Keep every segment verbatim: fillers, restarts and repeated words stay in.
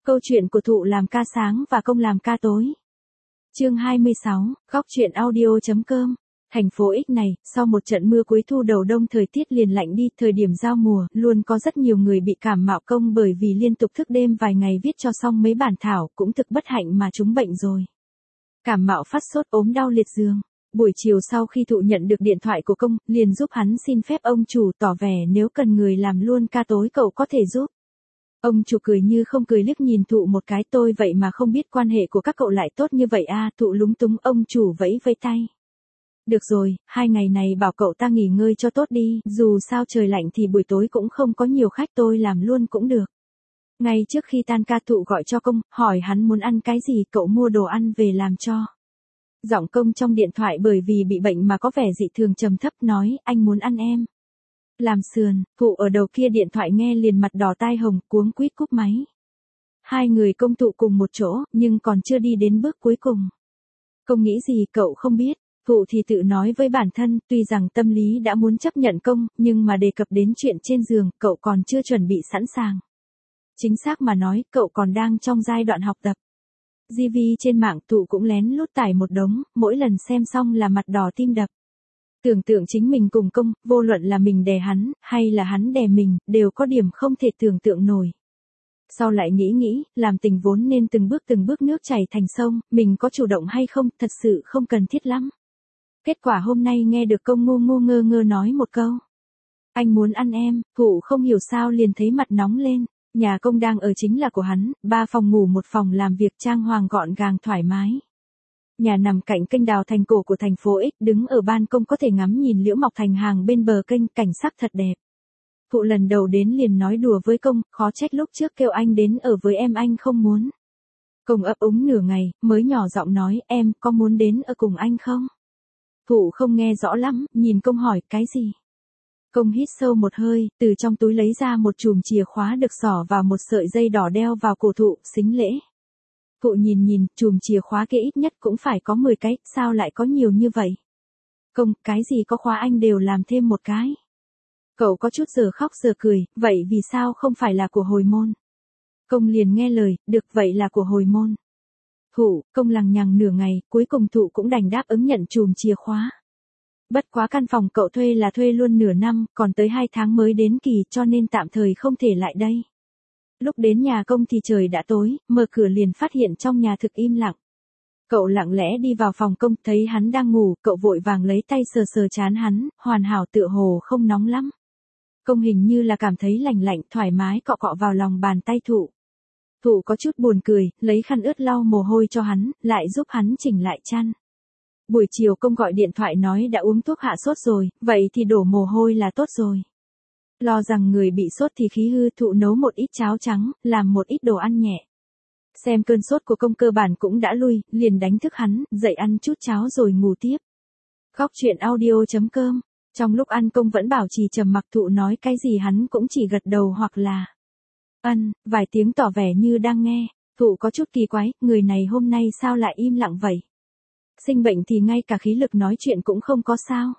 Câu chuyện của Thụ làm ca sáng và Công làm ca tối. Chương hai mươi sáu, góc truyện audio.com. Thành phố X này, sau một trận mưa cuối thu đầu đông thời tiết liền lạnh đi, thời điểm giao mùa, luôn có rất nhiều người bị cảm mạo Công bởi vì liên tục thức đêm vài ngày viết cho xong mấy bản thảo, cũng thực bất hạnh mà chúng bệnh rồi. Cảm mạo phát sốt ốm đau liệt giường. Buổi chiều sau khi Thụ nhận được điện thoại của Công, liền giúp hắn xin phép ông chủ tỏ vẻ nếu cần người làm luôn ca tối cậu có thể giúp. Ông chủ cười như không cười liếc nhìn Thụ một cái, tôi vậy mà không biết quan hệ của các cậu lại tốt như vậy à. Thụ lúng túng, ông chủ vẫy vẫy tay. Được rồi, hai ngày này bảo cậu ta nghỉ ngơi cho tốt đi, dù sao trời lạnh thì buổi tối cũng không có nhiều khách, tôi làm luôn cũng được. Ngay trước khi tan ca Thụ gọi cho Công, hỏi hắn muốn ăn cái gì, cậu mua đồ ăn về làm cho. Giọng Công trong điện thoại bởi vì bị bệnh mà có vẻ dị thường trầm thấp, nói, anh muốn ăn em làm sườn. Thụ ở đầu kia điện thoại nghe liền mặt đỏ tai hồng, cuống quýt cúp máy. Hai người Công tụ cùng một chỗ, nhưng còn chưa đi đến bước cuối cùng. Công nghĩ gì cậu không biết. Thụ thì tự nói với bản thân, tuy rằng tâm lý đã muốn chấp nhận Công, nhưng mà đề cập đến chuyện trên giường, cậu còn chưa chuẩn bị sẵn sàng. Chính xác mà nói, cậu còn đang trong giai đoạn học tập. gi vê trên mạng Thụ cũng lén lút tải một đống, mỗi lần xem xong là mặt đỏ tim đập. Tưởng tượng chính mình cùng Công, vô luận là mình đè hắn, hay là hắn đè mình, đều có điểm không thể tưởng tượng nổi. Sau lại nghĩ nghĩ, làm tình vốn nên từng bước từng bước nước chảy thành sông, mình có chủ động hay không, thật sự không cần thiết lắm. Kết quả hôm nay nghe được Công ngu ngu ngơ ngơ nói một câu. Anh muốn ăn em. Thụ không hiểu sao liền thấy mặt nóng lên. Nhà Công đang ở chính là của hắn, ba phòng ngủ một phòng làm việc, trang hoàng gọn gàng thoải mái. Nhà nằm cạnh kênh đào thành cổ của thành phố X, đứng ở ban công có thể ngắm nhìn liễu mọc thành hàng bên bờ kênh, cảnh sắc thật đẹp. Thụ lần đầu đến liền nói đùa với Công, khó trách lúc trước kêu anh đến ở với em anh không muốn. Công ấp úng nửa ngày, mới nhỏ giọng nói, em có muốn đến ở cùng anh không? Thụ không nghe rõ lắm, nhìn Công hỏi, cái gì? Công hít sâu một hơi, từ trong túi lấy ra một chùm chìa khóa được xỏ vào một sợi dây đỏ đeo vào cổ Thụ, xính lễ. Thụ nhìn nhìn, chùm chìa khóa kia ít nhất cũng phải có mười cái, sao lại có nhiều như vậy? Công, cái gì có khóa anh đều làm thêm một cái. Cậu có chút giờ khóc giờ cười, vậy vì sao không phải là của hồi môn? Công liền nghe lời, được vậy là của hồi môn. Thụ, Công lằng nhằng nửa ngày, cuối cùng Thụ cũng đành đáp ứng nhận chùm chìa khóa. Bất quá căn phòng cậu thuê là thuê luôn nửa năm, còn tới hai tháng mới đến kỳ cho nên tạm thời không thể lại đây. Lúc đến nhà Công thì trời đã tối, mở cửa liền phát hiện trong nhà thực im lặng. Cậu lặng lẽ đi vào phòng Công, thấy hắn đang ngủ, cậu vội vàng lấy tay sờ sờ trán hắn, hoàn hảo tựa hồ không nóng lắm. Công hình như là cảm thấy lành lạnh, thoải mái cọ cọ vào lòng bàn tay Thụ. Thụ có chút buồn cười, lấy khăn ướt lau mồ hôi cho hắn, lại giúp hắn chỉnh lại chăn. Buổi chiều Công gọi điện thoại nói đã uống thuốc hạ sốt rồi, vậy thì đổ mồ hôi là tốt rồi. Lo rằng người bị sốt thì khí hư, Thụ nấu một ít cháo trắng, làm một ít đồ ăn nhẹ. Xem cơn sốt của Công cơ bản cũng đã lui, liền đánh thức hắn, dậy ăn chút cháo rồi ngủ tiếp. Góc truyện audio.com. Trong lúc ăn Công vẫn bảo trì trầm mặc, Thụ nói cái gì hắn cũng chỉ gật đầu hoặc là ân, vài tiếng tỏ vẻ như đang nghe. Thụ có chút kỳ quái, người này hôm nay sao lại im lặng vậy? Sinh bệnh thì ngay cả khí lực nói chuyện cũng không có sao?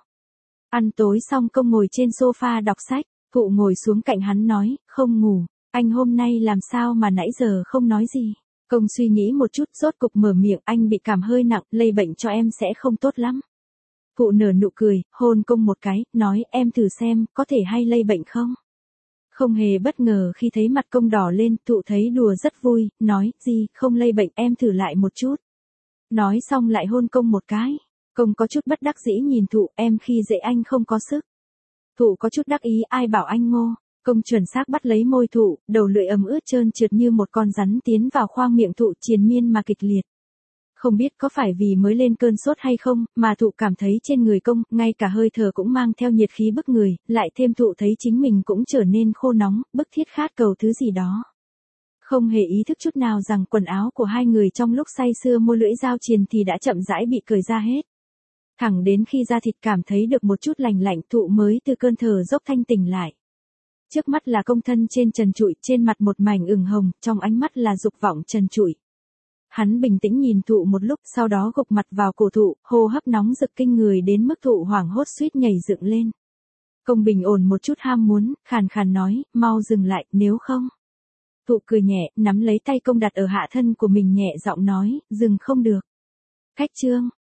Ăn tối xong Công ngồi trên sofa đọc sách, Thụ ngồi xuống cạnh hắn nói, không ngủ, anh hôm nay làm sao mà nãy giờ không nói gì? Công suy nghĩ một chút, rốt cục mở miệng, anh bị cảm hơi nặng, lây bệnh cho em sẽ không tốt lắm. Thụ nở nụ cười, hôn Công một cái, nói, em thử xem, có thể hay lây bệnh không? Không hề bất ngờ khi thấy mặt Công đỏ lên, Thụ thấy đùa rất vui, nói, gì, không lây bệnh, em thử lại một chút. Nói xong lại hôn Công một cái. Công có chút bất đắc dĩ nhìn Thụ, em khi dễ anh không có sức. Thụ có chút đắc ý, ai bảo anh ngô. Công chuẩn xác bắt lấy môi Thụ, đầu lưỡi ấm ướt trơn trượt như một con rắn tiến vào khoang miệng Thụ, triền miên mà kịch liệt. Không biết có phải vì mới lên cơn sốt hay không, mà Thụ cảm thấy trên người Công, ngay cả hơi thở cũng mang theo nhiệt khí bức người, lại thêm Thụ thấy chính mình cũng trở nên khô nóng, bức thiết khát cầu thứ gì đó. Không hề ý thức chút nào rằng quần áo của hai người trong lúc say sưa mua lưỡi dao triền thì đã chậm rãi bị cởi ra hết. Thẳng đến khi da thịt cảm thấy được một chút lành lạnh, Thụ mới từ cơn thở dốc thanh tỉnh lại. Trước mắt là Công thân trên trần trụi, trên mặt một mảnh ửng hồng, trong ánh mắt là dục vọng trần trụi. Hắn bình tĩnh nhìn Thụ một lúc, sau đó gục mặt vào cổ Thụ, hô hấp nóng rực kinh người đến mức Thụ hoảng hốt suýt nhảy dựng lên. Công bình ổn một chút ham muốn, khàn khàn nói, mau dừng lại, nếu không. Thụ cười nhẹ, nắm lấy tay công đặt ở hạ thân của mình nhẹ giọng nói, dừng không được. Khách trương,